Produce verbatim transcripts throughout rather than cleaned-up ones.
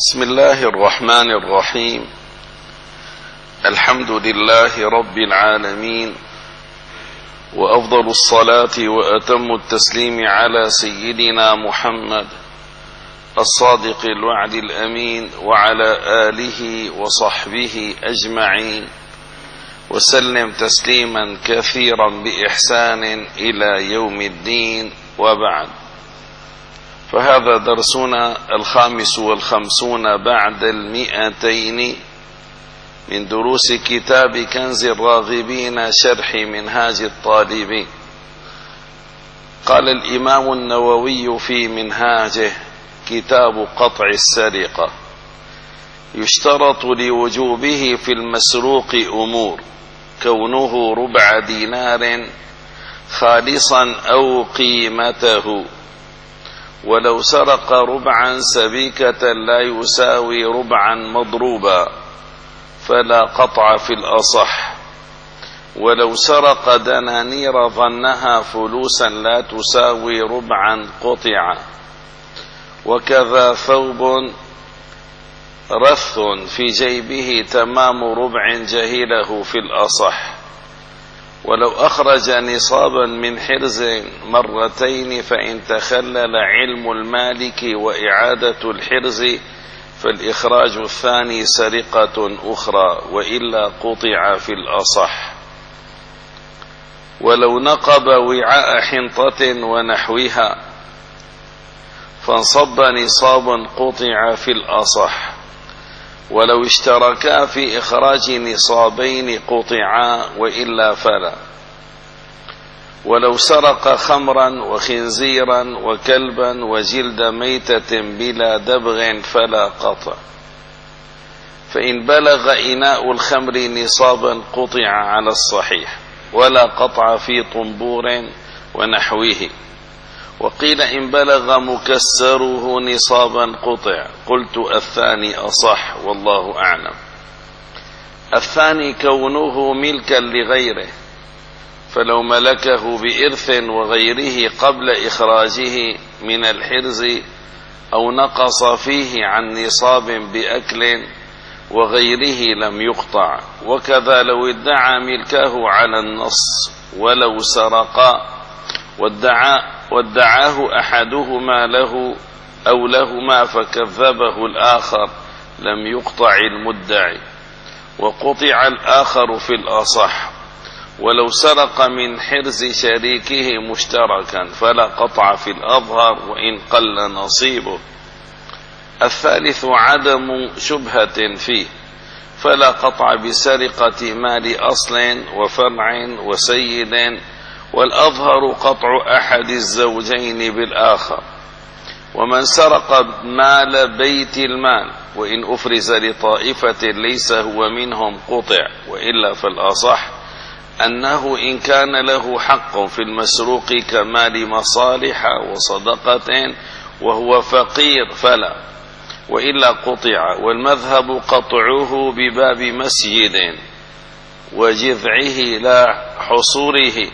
بسم الله الرحمن الرحيم. الحمد لله رب العالمين، وأفضل الصلاة وأتم التسليم على سيدنا محمد الصادق الوعد الأمين، وعلى آله وصحبه أجمعين، وسلم تسليما كثيرا بإحسان إلى يوم الدين، وبعد. فهذا درسنا الخامس والخمسون بعد المئتين من دروس كتاب كنز الراغبين شرح منهاج الطالبين. قال الإمام النووي في منهاجه: كتاب قطع السرقة. يشترط لوجوبه في المسروق أمور: كونه ربع دينار خالصا أو قيمته، ولو سرق ربعا سبيكة لا يساوي ربعا مضروبا فلا قطع في الأصح، ولو سرق دنانير ظنها فلوسا لا تساوي ربعا قطع، وكذا ثوب رث في جيبه تمام ربع جهله في الأصح، ولو أخرج نصابا من حرز مرتين فإن تخلل علم المالك وإعادة الحرز فالإخراج الثاني سرقة أخرى، وإلا قطع في الأصح. ولو نقب وعاء حنطة ونحوها فانصب نصاب قطع في الأصح، ولو اشتركا في إخراج نصابين قطعا، وإلا فلا. ولو سرق خمرا وخنزيرا وكلبا وجلد ميتة بلا دبغ فلا قطع، فإن بلغ إناء الخمر نصابا قطع على الصحيح، ولا قطع في طنبور ونحوه. وقيل إن بلغ مكسره نصابا قطع. قلت الثاني أصح، والله أعلم. الثاني كونه ملكا لغيره، فلو ملكه بإرث وغيره قبل إخراجه من الحرز أو نقص فيه عن نصاب بأكل وغيره لم يقطع. وكذا لو ادعى ملكه على النص ولو سرق وادعى وادعاه أحدهما له أو لهما فكذبه الآخر لم يقطع المدعي، وقطع الآخر في الأصح. ولو سرق من حرز شريكه مشتركا فلا قطع في الأظهر وإن قل نصيبه. الثالث عدم شبهة فيه، فلا قطع بسرقة مال أصل وفرع وسيد، والأظهر قطع أحد الزوجين بالآخر. ومن سرق مال بيت المال وإن أفرز لطائفة ليس هو منهم قطع، وإلا فالأصح أنه إن كان له حق في المسروق كمال مصالح وصدقة وهو فقير فلا، وإلا قطع. والمذهب قطعه بباب مسجد وجذعه لا حصوره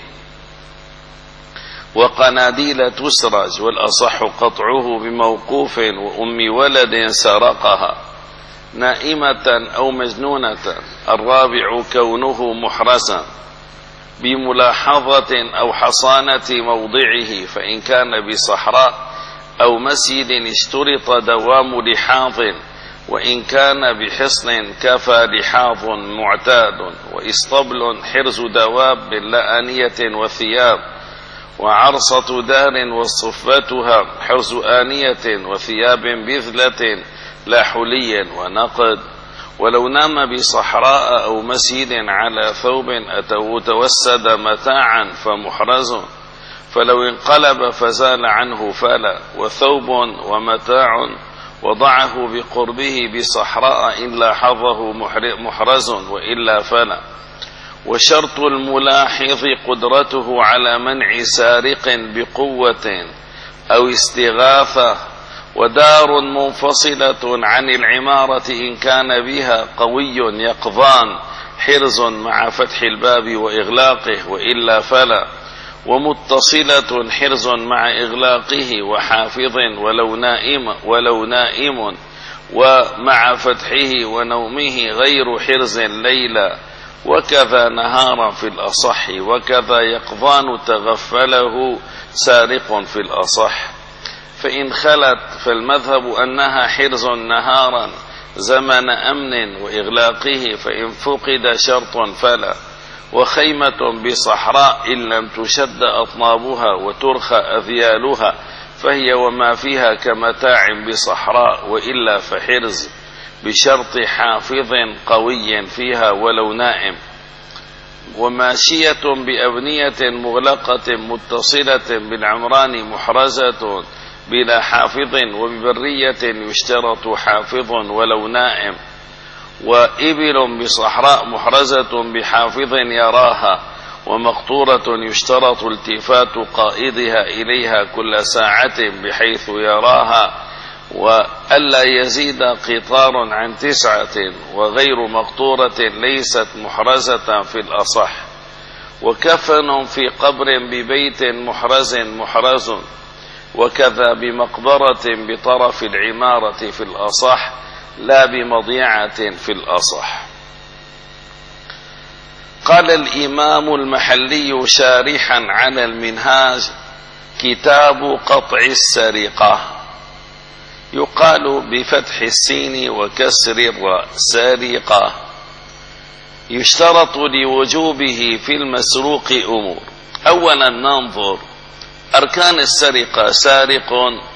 وقناديل تسرج، والأصح قطعه بموقوف وأم ولد سرقها نائمة أو مجنونة. الرابع كونه محرسا بملاحظة أو حصانة موضعه، فإن كان بصحراء أو مسجد اشترط دوام لحاظ، وإن كان بحصن كفى لحاظ معتاد. وإسطبل حرز دواب لا آنية وثياب، وعرصة دار وصفتها حرز آنية وثياب بذلة لا حلي ونقد. ولو نام بصحراء أو مسجد على ثوب أتو توسد متاعا فمحرز، فلو انقلب فزال عنه فلا. وثوب ومتاع وضعه بقربه بصحراء إن لاحظه محرز، وإلا فلا. وشرط الملاحظ قدرته على منع سارق بقوة أو استغاثة. ودار منفصلة عن العمارة إن كان بها قوي يقظان حرز مع فتح الباب وإغلاقه، وإلا فلا. ومتصلة حرز مع إغلاقه وحافظ ولو نائم ولو نائم ومع فتحه ونومه غير حرز ليلا، وكذا نهارا في الأصح، وكذا يقظان تغفله سارق في الأصح. فإن خلت فالمذهب أنها حرز نهارا زمن أمن وإغلاقه، فإن فقد شرط فلا. وخيمة بصحراء إن لم تشد أطنابها وترخى أذيالها فهي وما فيها كمتاع بصحراء، وإلا فحرز بشرط حافظ قوي فيها ولو نائم. وماشية بأبنية مغلقة متصلة بالعمران محرزة بلا حافظ، وببرية يشترط حافظ ولو نائم. وإبل بصحراء محرزة بحافظ يراها، ومقطورة يشترط التفات قائدها إليها كل ساعة بحيث يراها، وألا يزيد قطار عن تسعة. وغير مقطورة ليست محرزة في الأصح. وكفن في قبر ببيت محرز محرز، وكذا بمقبرة بطرف العمارة في الأصح، لا بمضيعة في الأصح. قال الإمام المحلي شارحا على المنهاج: كتاب قطع السرقة. يقال بفتح السين وكسر الراء سرقة. يشترط لوجوبه في المسروق أمور. أولا ننظر أركان السرقة: سارق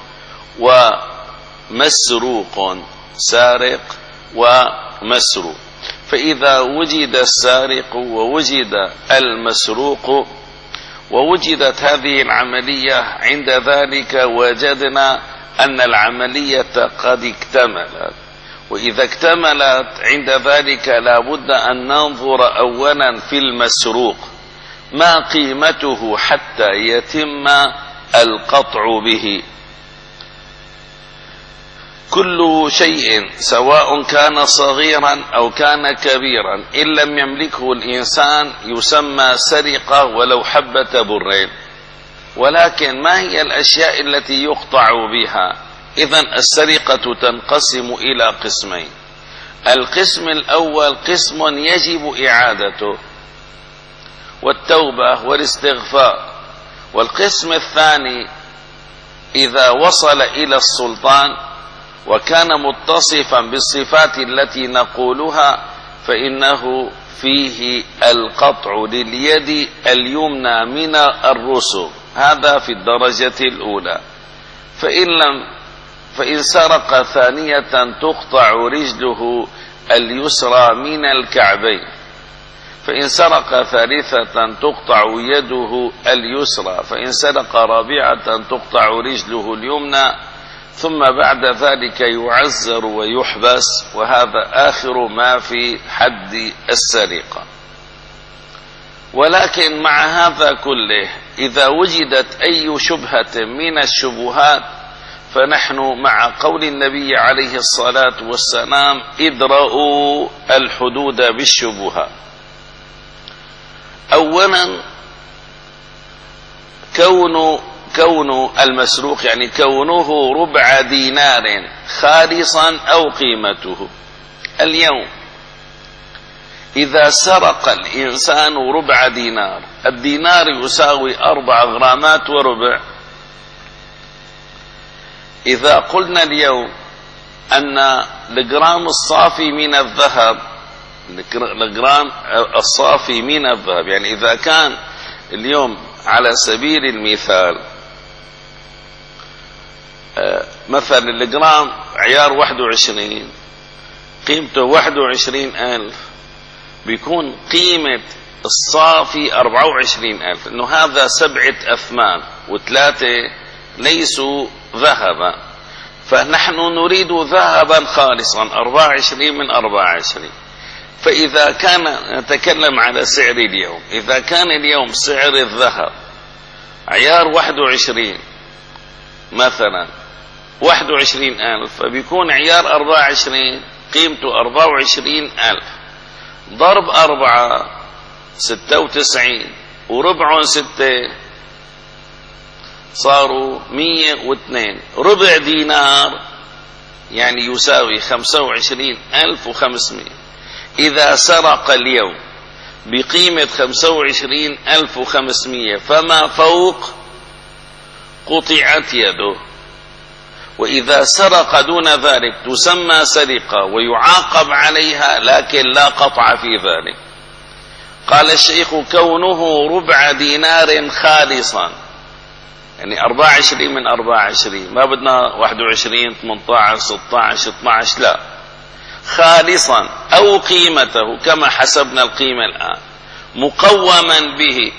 ومسروق، سارق ومسروق. فإذا وجد السارق ووجد المسروق ووجدت هذه العملية، عند ذلك وجدنا أن العملية قد اكتملت. وإذا اكتملت عند ذلك لا بد أن ننظر أولا في المسروق ما قيمته حتى يتم القطع به. كل شيء سواء كان صغيرا أو كان كبيرا إن لم يملكه الإنسان يسمى سرقة ولو حبة برين. ولكن ما هي الأشياء التي يقطع بها؟ إذن السرقة تنقسم إلى قسمين. القسم الأول قسم يجب إعادته والتوبة والاستغفار. والقسم الثاني إذا وصل إلى السلطان وكان متصفا بالصفات التي نقولها فإنه فيه القطع لليد اليمنى من الرسل، هذا في الدرجة الأولى. فإن لم فإن سرق ثانية تقطع رجله اليسرى من الكعبين. فإن سرق ثالثة تقطع يده اليسرى. فإن سرق رابعة تقطع رجله اليمنى. ثم بعد ذلك يعزر ويحبس، وهذا آخر ما في حد السرقة. ولكن مع هذا كله إذا وجدت أي شبهة من الشبهات فنحن مع قول النبي عليه الصلاة والسلام: ادرؤوا الحدود بالشبهات. أولا كون كون المسروق يعني كونه ربع دينار خالصا أو قيمته. اليوم إذا سرق الإنسان ربع دينار، الدينار يساوي أربع غرامات وربع. إذا قلنا اليوم أن الجرام الصافي من الذهب الجرام الصافي من الذهب يعني إذا كان اليوم على سبيل المثال مثلا الجرام عيار واحد وعشرين قيمته واحد وعشرين ألف، بيكون قيمة الصافي أربعة وعشرين ألف، إنه هذا سبعة أثمان وثلاثة ليسوا ذهبا. فنحن نريد ذهبا خالصا أربعة وعشرين من أربعة وعشرين. فإذا كان نتكلم على سعر اليوم، إذا كان اليوم سعر الذهب عيار واحد وعشرين مثلا واحد وعشرين ألف، فبيكون عيار أربعة وعشرين قيمته أربعة وعشرين ألف ضرب أربعة ستة وتسعين وربع ستة صاروا مية واثنين. ربع دينار يعني يساوي خمسة وعشرين ألف وخمسمائة. إذا سرق اليوم بقيمة خمسة وعشرين ألف وخمسمائة فما فوق قطعت يده، وإذا سرق دون ذلك تسمى سرقة ويعاقب عليها، لكن لا قطع في ذلك. قال الشيخ: كونه ربع دينار خالصا، يعني أربعة وعشرين من أربعة وعشرين، ما بدنا واحد وعشرين ثمانية عشر ستة عشر اثني عشر، لا، خالصا أو قيمته كما حسبنا القيمة الآن، مقوما به.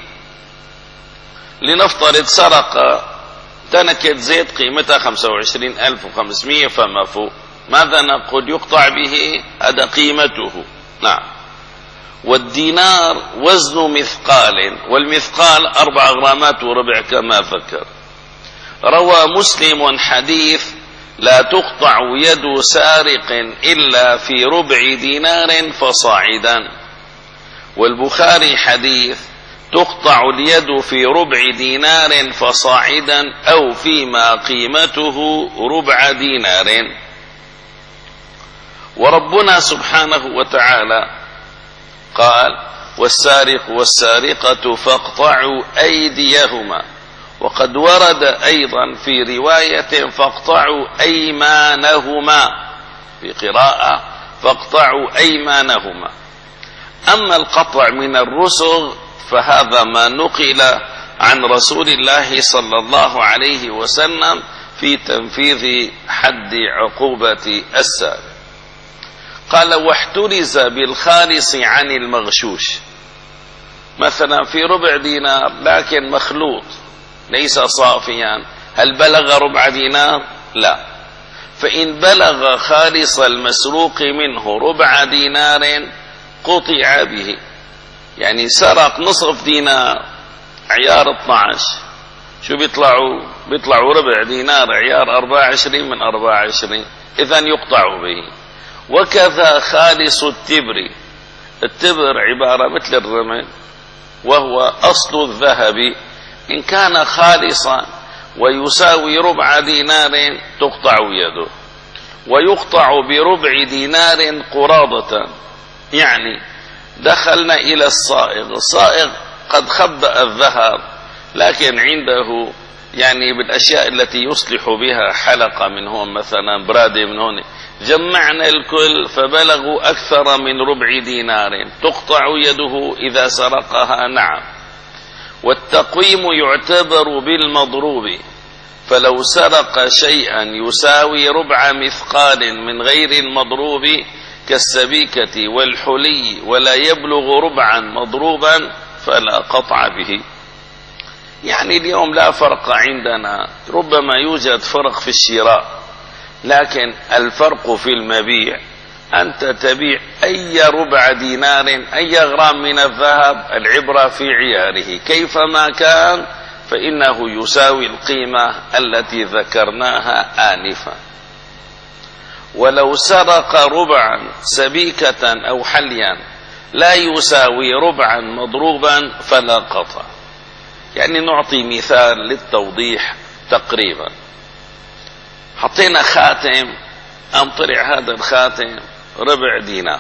لنفترض سرق تنكة زيت قيمتها خمسة وعشرين ألف وخمسمائة فما فوق، ماذا نقول؟ يقطع به، هذا قيمته. نعم. والدينار وزن مثقال، والمثقال أربع غرامات وربع كما ذكر. روى مسلم حديث: لا تقطع يد سارق إلا في ربع دينار فصاعدا. والبخاري حديث: تقطع اليد في ربع دينار فصاعدا أو فيما قيمته ربع دينار. وربنا سبحانه وتعالى قال: والسارق والسارقة فاقطعوا أيديهما. وقد ورد أيضا في رواية: فاقطعوا أيمانهما، في قراءة فاقطعوا أيمانهما. أما القطع من الرسغ فهذا ما نقل عن رسول الله صلى الله عليه وسلم في تنفيذ حد عقوبة السارق. قال: واحترز بالخالص عن المغشوش. مثلا في ربع دينار لكن مخلوط ليس صافيا، هل بلغ ربع دينار؟ لا. فإن بلغ خالص المسروق منه ربع دينار قطع به. يعني سرق نصف دينار عيار اثني عشر، شو بيطلعوا؟ بيطلعوا ربع دينار عيار أربعة وعشرين من أربعة وعشرين، إذن يقطع به. وكذا خالص التبر. التبر عبارة مثل الرمل، وهو أصل الذهب. إن كان خالصا ويساوي ربع دينار تقطع يده. ويقطع بربع دينار قراضة، يعني دخلنا إلى الصائغ، الصائغ قد خبأ الذهب لكن عنده يعني بالأشياء التي يصلح بها حلقة من هون مثلا، برادة من هون، جمعنا الكل فبلغوا أكثر من ربع دينار، تقطع يده إذا سرقها. نعم. والتقويم يعتبر بالمضروب، فلو سرق شيئا يساوي ربع مثقال من غير المضروب كالسبيكة والحلي ولا يبلغ ربعا مضروبا فلا قطع به. يعني اليوم لا فرق عندنا، ربما يوجد فرق في الشراء، لكن الفرق في المبيع. أنت تبيع أي ربع دينار، أي غرام من الذهب، العبرة في عياره كيفما كان، فإنه يساوي القيمة التي ذكرناها آنفا. ولو سرق ربعا سبيكة أو حليا لا يساوي ربعا مضروبا فلا قطع. يعني نعطي مثال للتوضيح تقريبا. حطينا خاتم، أم طلع هذا الخاتم ربع دينار.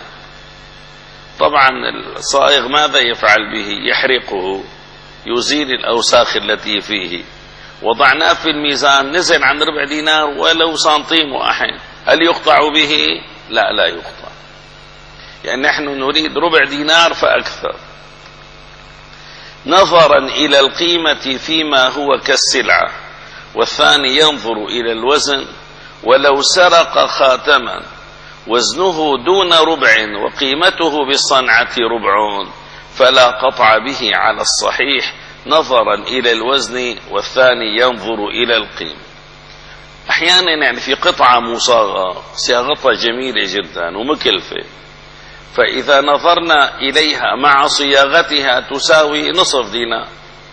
طبعا الصائغ ماذا يفعل به؟ يحرقه، يزيل الأوساخ التي فيه. وضعناه في الميزان نزل عن ربع دينار ولو سنتيم واحد، هل يقطع به؟ لا، لا يقطع. يعني نحن نريد ربع دينار فأكثر، نظرا إلى القيمة فيما هو كالسلعة. والثاني ينظر إلى الوزن. ولو سرق خاتما وزنه دون ربع وقيمته بالصنعة ربع فلا قطع به على الصحيح، نظرا إلى الوزن، والثاني ينظر إلى القيمة. أحيانا يعني في قطعة مصاغة صياغتها جميلة جدا ومكلفة، فإذا نظرنا إليها مع صياغتها تساوي نصف دينار،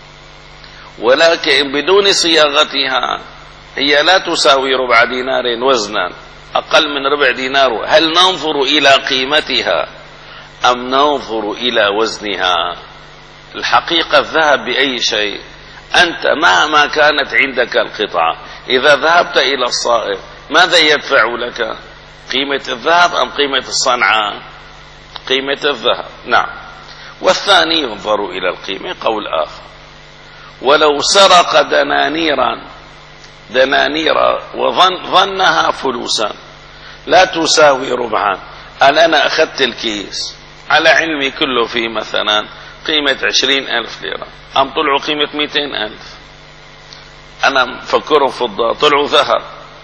ولكن بدون صياغتها هي لا تساوي ربع دينار وزنا، أقل من ربع دينار. هل ننظر إلى قيمتها أم ننظر إلى وزنها؟ الحقيقة الذهب بأي شيء، أنت مهما كانت عندك القطعة، إذا ذهبت إلى الصائغ ماذا يدفع لك؟ قيمة الذهب أم قيمة الصنعة؟ قيمة الذهب. نعم. والثاني ينظر إلى القيمة. قول آخر: ولو سرق دنانيرا دنانير وظنها فلوسا لا تساوي ربعا، قال أنا أخذت الكيس على علمي كله فيه مثلا قيمة عشرين ألف ليرة، أم طلعوا قيمة مئتين ألف، أنا مفكرهم فضة طلعوا ذهب،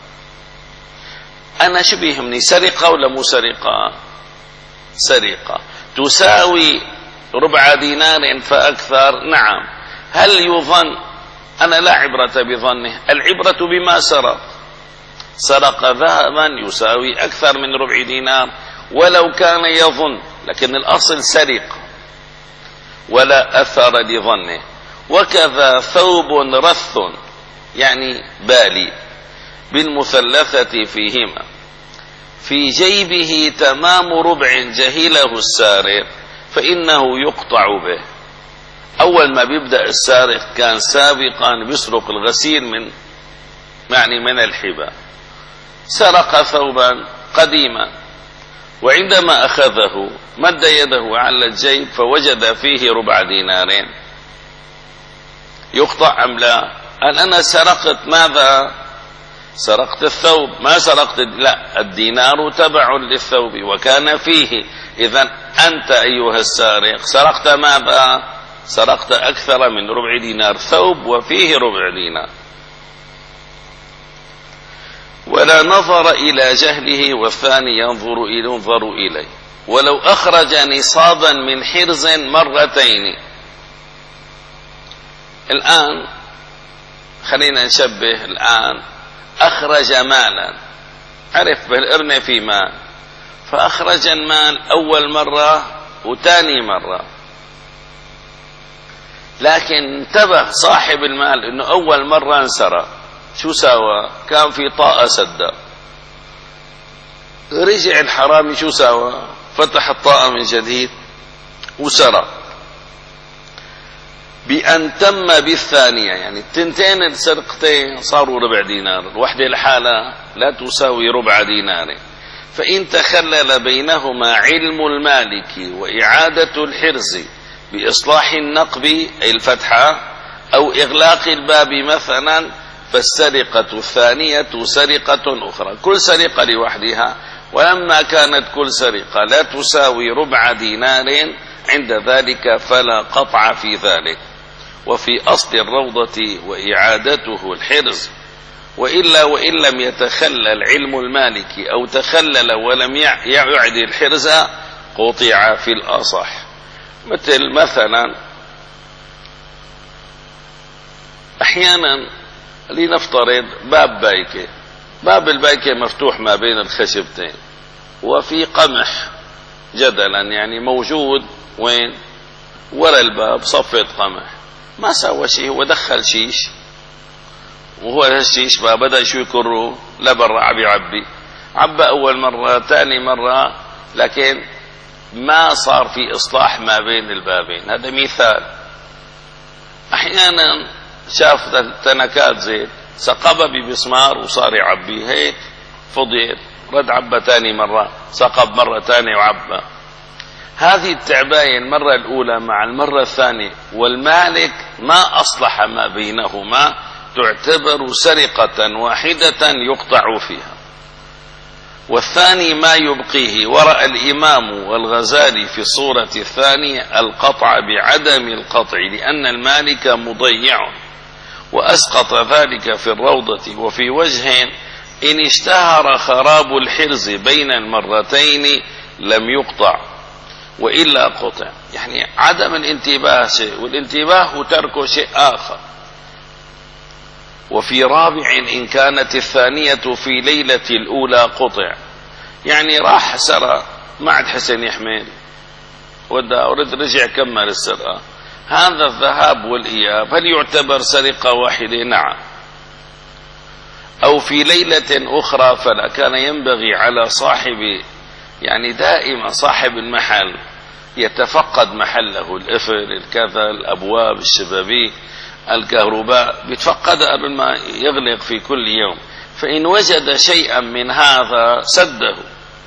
أنا شو بيهمني؟ سرقة ولا مو سرقة؟ سرقة. تساوي ربع دينار فأكثر؟ نعم. هل يظن؟ أنا لا عبرة بظنه، العبرة بما سرق. سرق ذهبا يساوي أكثر من ربع دينار ولو كان يظن، لكن الأصل سرق ولا أثر لظنه. وكذا ثوب رث يعني بالي بالمثلثة فيهما في جيبه تمام ربع جهله السارق فإنه يقطع به. أول ما بيبدأ السارق كان سابقا بيسرق الغسيل من يعني من الحبا، سرق ثوبا قديما، وعندما أخذه مد يده على الجيب فوجد فيه ربع دينارين، يقطع أم لا؟ قال أنا سرقت ماذا؟ سرقت الثوب، ما سرقت لا، الدينار تبع للثوب وكان فيه. إذن أنت أيها السارق سرقت ماذا؟ سرقت أكثر من ربع دينار، ثوب وفيه ربع دينار. ولا نظر إلى جهله، والثاني ينظر إلى ينظر إليه. ولو أخرج نصابا من حرز مرتين. الآن خلينا نشبه، الآن أخرج مالا، عرف بالإرنة في مال، فأخرج المال أول مرة وثاني مرة، لكن انتبه صاحب المال انه اول مرة انسرق، شو ساوى؟ كان في طاقة سدة، رجع الحرامي شو ساوى؟ فتح الطاقة من جديد وسرق. بأن تم بالثانية، يعني التنتين السرقتين صاروا ربع دينار، الوحدة لحالها لا تساوي ربع دينار. فإن تخلل بينهما علم المالك وإعادة الحرز بإصلاح النقب أي الفتحة أو إغلاق الباب مثلا، فالسرقة الثانية سرقة أخرى، كل سرقة لوحدها. ولما كانت كل سرقة لا تساوي ربع دينار عند ذلك فلا قطع في ذلك. وفي أصل الروضة وإعادته الحرز. وإلا وإن لم يتخلل علم المالك أو تخلل ولم يعد الحرز قطع في الأصح. مثل مثلا أحيانا لنفترض باب بايكة، باب البايكة مفتوح ما بين الخشبتين وفي قمح جدلا يعني موجود وين؟ وراء الباب صفة قمح، ما سوى شيء، هو دخل شيش، وهو هالشيش بقى بدأ شو يكره لبرا عم يعبي، عبى أول مرة ثاني مرة، لكن ما صار في إصلاح ما بين البابين. هذا مثال. أحيانا شاف تنكات زيت سقب بمسمار وصار يعبي، هيك فضيت، رد عبى ثاني مرة، سقب مرة ثانية وعبى. هذه التعباية المرة الأولى مع المرة الثانية والمالك ما أصلح ما بينهما تعتبر سرقة واحدة يقطع فيها. والثاني ما يبقيه. ورأى الإمام والغزالي في الصورة الثانية القطع بعدم القطع لأن المالك مضيع، وأسقط ذلك في الروضة. وفي وجه إن اشتهر خراب الحرز بين المرتين لم يقطع وإلا قطع، يعني عدم الانتباه شيء والانتباه وتركه شيء آخر. وفي رابع إن كانت الثانية في ليلة الأولى قطع، يعني راح سرى ما عاد حسن يحمل ودا ورد رجع كمل السرقة. هذا الذهاب والإياب هل يعتبر سرقة واحدة؟ نعم. أو في ليلة أخرى فلا. كان ينبغي على صاحب يعني دائما صاحب المحل يتفقد محله، القفل الكذا الأبواب الشبابيك الكهرباء بيتفقدها قبل ما يغلق في كل يوم. فإن وجد شيئا من هذا سده.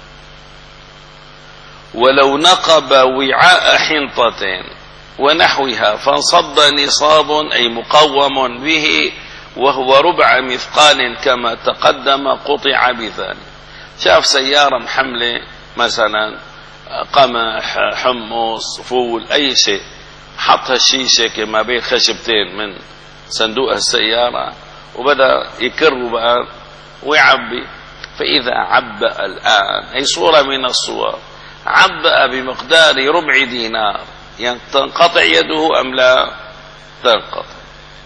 ولو نقب وعاء حنطة ونحوها فانصد نصاب أي مقوم به وهو ربع مثقال كما تقدم قطع بذلك. شاف سيارة محملة مثلا قمح، حمص، فول، أي شيء، حط هالشيشة كما بين خشبتين من صندوق السيارة وبدأ يكر بقى ويعبي. فإذا عبأ الآن، هي صورة من الصور، عبأ بمقدار ربع دينار، يعني تنقطع يده أم لا تنقطع؟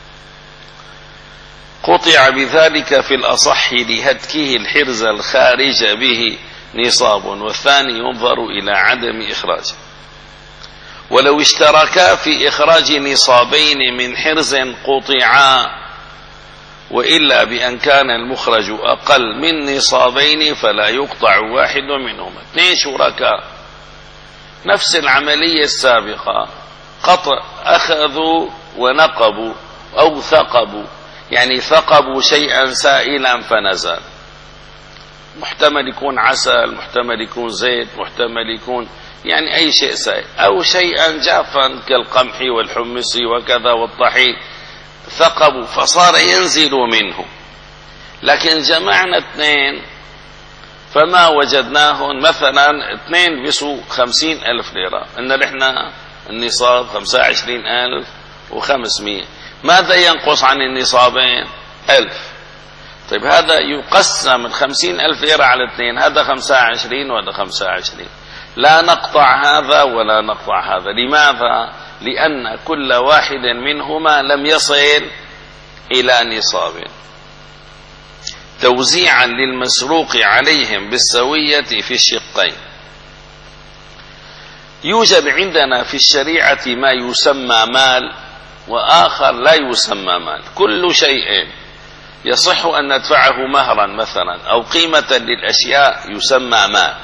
قطع بذلك في الأصح لهتكه الحرز الخارج به نصاب، والثاني ينظر إلى عدم إخراجه. ولو اشتركا في إخراج نصابين من حرز قطعا، وإلا بأن كان المخرج أقل من نصابين فلا يقطع واحد منهما. اثنين شركاء نفس العملية السابقة، قطع، أخذوا ونقبوا أو ثقبوا، يعني ثقبوا شيئا سائلا فنزل، محتمل يكون عسل، محتمل يكون زيت، محتمل يكون يعني أي شيء سائل، أو شيئا جافا كالقمح والحمص وكذا والطحين، ثقبوا فصار ينزل منه. لكن جمعنا اثنين فما وجدناهن، مثلا اثنين بيسوا خمسين ألف ليرة، إن نحن النصاب خمسة وعشرين ألف وخمسمية، ماذا ينقص عن النصابين؟ ألف. طيب هذا يقسم الخمسين ألف ليرة على اثنين، هذا خمسة وعشرين وهذا خمسة وعشرين، لا نقطع هذا ولا نقطع هذا. لماذا؟ لأن كل واحد منهما لم يصل إلى نصاب. توزيعا للمسروق عليهم بالسوية في الشقين. يوجد عندنا في الشريعة ما يسمى مال وآخر لا يسمى مال. كل شيء يصح أن ندفعه مهرا مثلا أو قيمة للأشياء يسمى مال.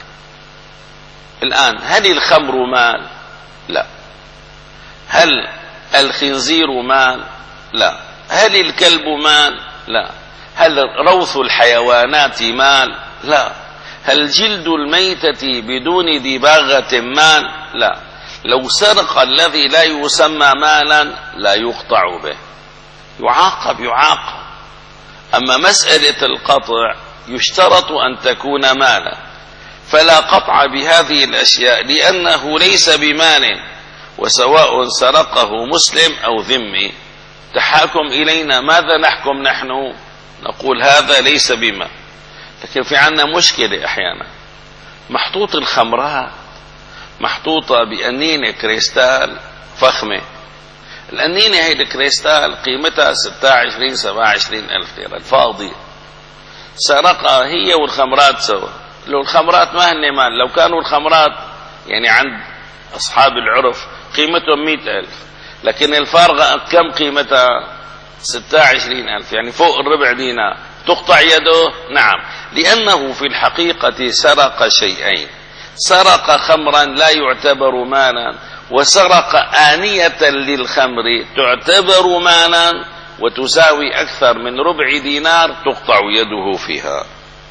الآن هل الخمر مال؟ لا. هل الخنزير مال؟ لا. هل الكلب مال؟ لا. هل روث الحيوانات مال؟ لا. هل جلد الميتة بدون دباغة مال؟ لا. لو سرق الذي لا يسمى مالا لا يقطع به، يعاقب يعاقب. أما مسألة القطع يشترط أن تكون مالا، فلا قطع بهذه الأشياء لأنه ليس بمال، وسواء سرقه مسلم أو ذمي. تحاكم إلينا، ماذا نحكم نحن؟ نقول هذا ليس بمال. لكن في عنا مشكلة أحيانا، محطوط الخمرات محطوطة بأنينة كريستال فخمة. الأنينة هي الكريستال قيمتها ستة وعشرين سبعة وعشرين ألف ليرة، الفاضية سرقها هي والخمرات سوا. لو الخمرات ما هن مال، لو كانوا الخمرات يعني عند أصحاب العرف قيمتهم مئة ألف، لكن الفارغة كم قيمتها؟ ستة وعشرين ألف، يعني فوق الربع دينار. تقطع يده؟ نعم، لأنه في الحقيقة سرق شيئين، سرق خمرا لا يعتبر مالا، وسرق آنية للخمر تعتبر مالا وتساوي أكثر من ربع دينار تقطع يده فيها.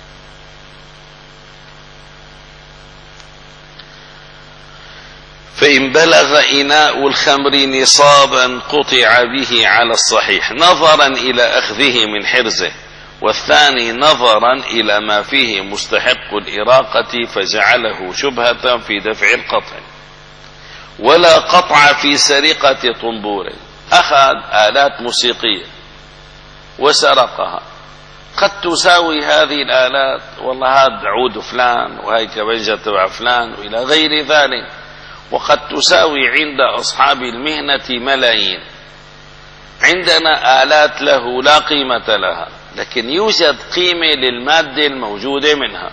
فإن بلغ إناء الخمر نصابا قطع به على الصحيح، نظرا إلى أخذه من حرزه، والثاني نظرا إلى ما فيه مستحق الإراقة فجعله شبهة في دفع القطع. ولا قطع في سرقة طنبور. أخذ آلات موسيقية وسرقها، قد تساوي هذه الآلات، والله هذا عود فلان وهي كبنجة تبع فلان وإلى غير ذلك، وقد تساوي عند أصحاب المهنة ملايين. عندنا آلات له لا قيمة لها، لكن يوجد قيمة للمادة الموجودة منها.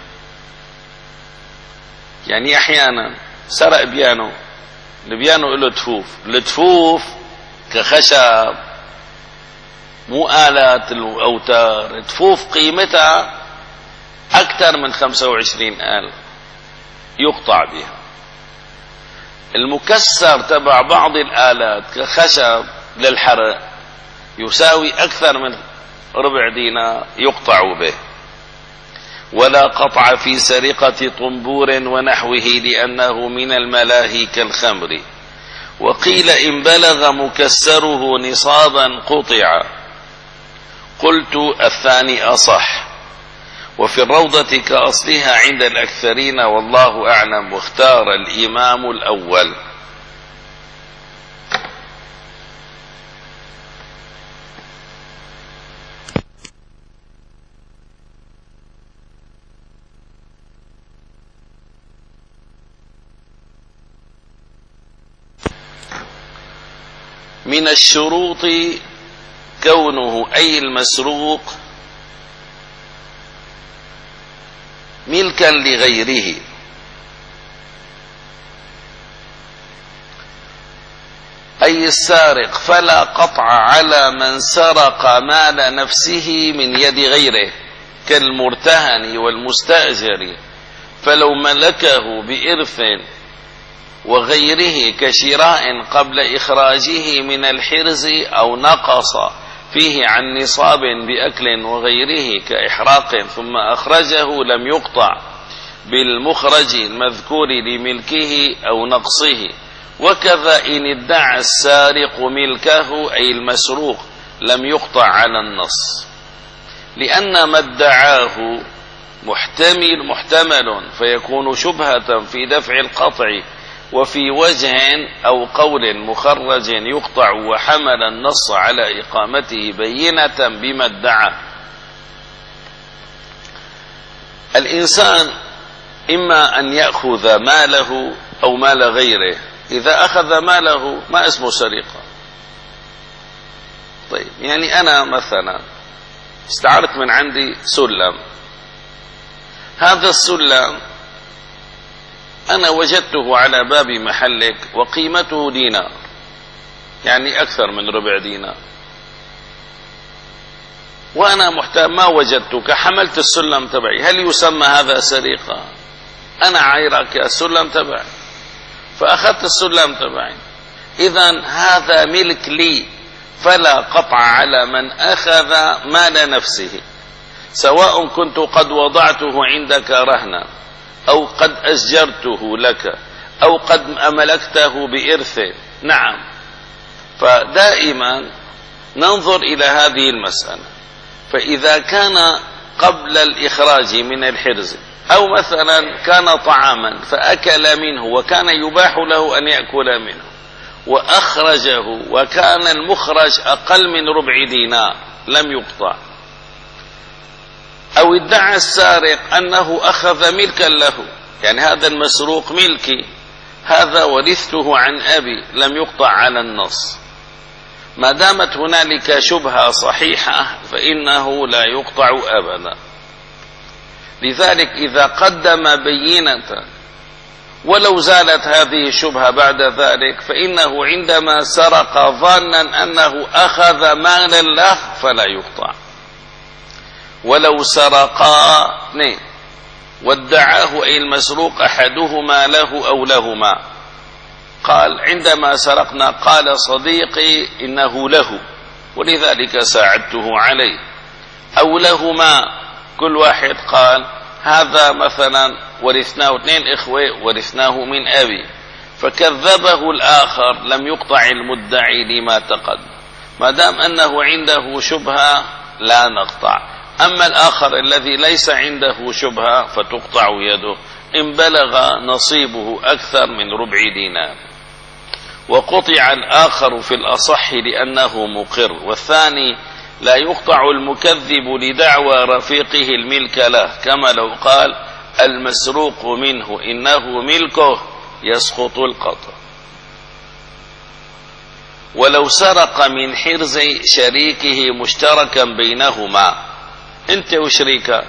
يعني أحيانا سرق بيانو، البيانو له تفوف، التفوف كخشب مو آلات الأوتار، تفوف قيمتها أكثر من خمسة وعشرين ألف يقطع بها. المكسر تبع بعض الآلات كخشب للحرق يساوي أكثر من ربع دينار يقطع به. ولا قطع في سرقة طنبور ونحوه لأنه من الملاهي كالخمر. وقيل إن بلغ مكسره نصابا قطع. قلت الثاني أصح، وفي الروضة كأصلها عند الأكثرين والله أعلم، واختار الإمام الأول. من الشروط كونه أي المسروق ملكا لغيره، أي السارق، فلا قطع على من سرق مال نفسه من يد غيره كالمرتهن والمستأجر، فلو ملكه بإرث وغيره كشراء قبل إخراجه من الحرز أو نقص فيه عن نصاب بأكل وغيره كإحراق ثم أخرجه لم يقطع بالمخرج المذكور لملكه أو نقصه. وكذا إن ادعى السارق ملكه أي المسروق لم يقطع على النص، لأن ما ادعاه محتمل محتمل فيكون شبهة في دفع القطع، وفي وجه أو قول مخرج يقطع، وحمل النص على إقامته بينة بما ادعى. الإنسان إما أن يأخذ ماله أو مال غيره، إذا أخذ ماله ما اسمه سرقة. طيب يعني أنا مثلا استعرت من عندي سلم، هذا السلم أنا وجدته على باب محلك وقيمته دينار، يعني أكثر من ربع دينار، وأنا محتاج ما وجدتك، حملت السلم تبعي، هل يسمى هذا سرقة؟ أنا عايرك السلم تبعي فأخذت السلم تبعي، إذن هذا ملك لي، فلا قطع على من أخذ مال نفسه، سواء كنت قد وضعته عندك رهنا أو قد أسجرته لك أو قد أملكته بإرث. نعم، فدائما ننظر إلى هذه المسألة، فإذا كان قبل الإخراج من الحرز أو مثلا كان طعاما فأكل منه وكان يباح له أن يأكل منه وأخرجه وكان المخرج أقل من ربع دينار لم يقطع. أو ادعى السارق أنه أخذ ملكا له، يعني هذا المسروق ملكي، هذا ورثته عن أبي، لم يقطع على النص. ما دامت هنالك شبهة صحيحة فإنه لا يقطع أبدا. لذلك إذا قدم بينة ولو زالت هذه الشبهة بعد ذلك فإنه عندما سرق ظانا أنه أخذ مالا له فلا يقطع. ولو سرقا اثنين وادعاه أي المسروق أحدهما له أو لهما، قال عندما سرقنا قال صديقي إنه له ولذلك ساعدته عليه، أو لهما كل واحد قال هذا مثلا ورثناه اثنين إخوة ورثناه من أبي، فكذبه الآخر لم يقطع المدعي لما تقدم، ما دام أنه عنده شبهة لا نقطع. أما الآخر الذي ليس عنده شبهة فتقطع يده إن بلغ نصيبه أكثر من ربع دينار. وقطع الآخر في الأصح لأنه مقر، والثاني لا يقطع المكذب لدعوى رفيقه الملك له، كما لو قال المسروق منه إنه ملكه يسقط القطع. ولو سرق من حرز شريكه مشتركا بينهما، انت وشريكك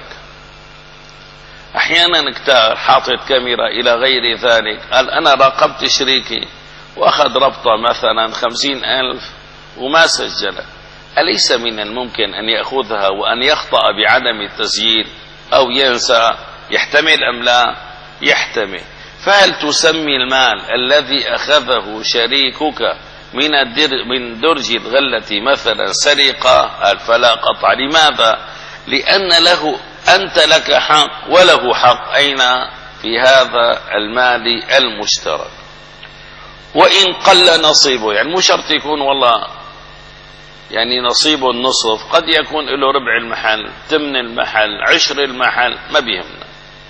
احيانا كتار حاطط كاميرا الى غير ذلك، قال انا راقبت شريكي واخذ ربطة مثلا خمسين الف وما سجلت، أليس من الممكن ان يأخذها وان يخطأ بعدم التسجيل او ينسى؟ يحتمل ام لا؟ يحتمل. فهل تسمي المال الذي اخذه شريكك من الدر من درج الغلة مثلا سرقة فلا قطع. لماذا؟ لأن له أنت لك حق وله حق. أين؟ في هذا المال المشترك. وإن قل نصيبه، يعني مو شرط يكون والله يعني نصيبه النصف، قد يكون له ربع المحل، ثمن المحل، عشر المحل، ما بيهمنا،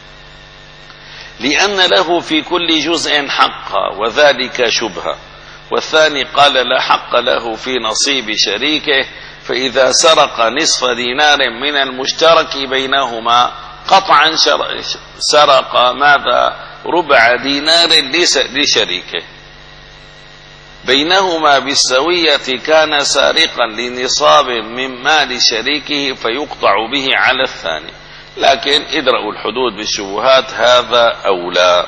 لأن له في كل جزء حقا وذلك شبهة. والثاني قال لا حق له في نصيب شريكه، فإذا سرق نصف دينار من المشترك بينهما قطعا سرق ماذا؟ ربع دينار لشريكه بينهما بالسوية، كان سارقا لنصاب من مال شريكه فيقطع به على الثاني. لكن ادرأوا الحدود بالشبهات، هذا أولى.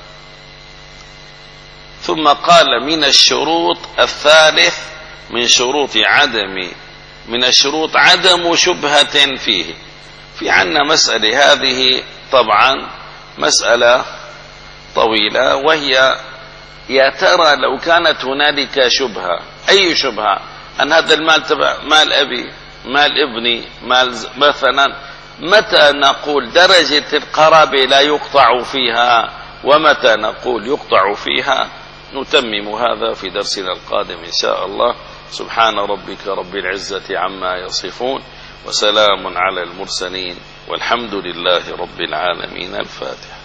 ثم قال من الشروط الثالث من شروط عدم من الشروط عدم شبهة فيه. في عنا مسألة، هذه طبعا مسألة طويلة، وهي يا ترى لو كانت هنالك شبهة، أي شبهة؟ أن هذا المال تبع مال أبي، مال ابني، مال مثلا، متى نقول درجة القرابة لا يقطع فيها ومتى نقول يقطع فيها؟ نتمم هذا في درسنا القادم إن شاء الله. سبحان ربك رب العزة عما يصفون، وسلام على المرسلين، والحمد لله رب العالمين. الفاتحة.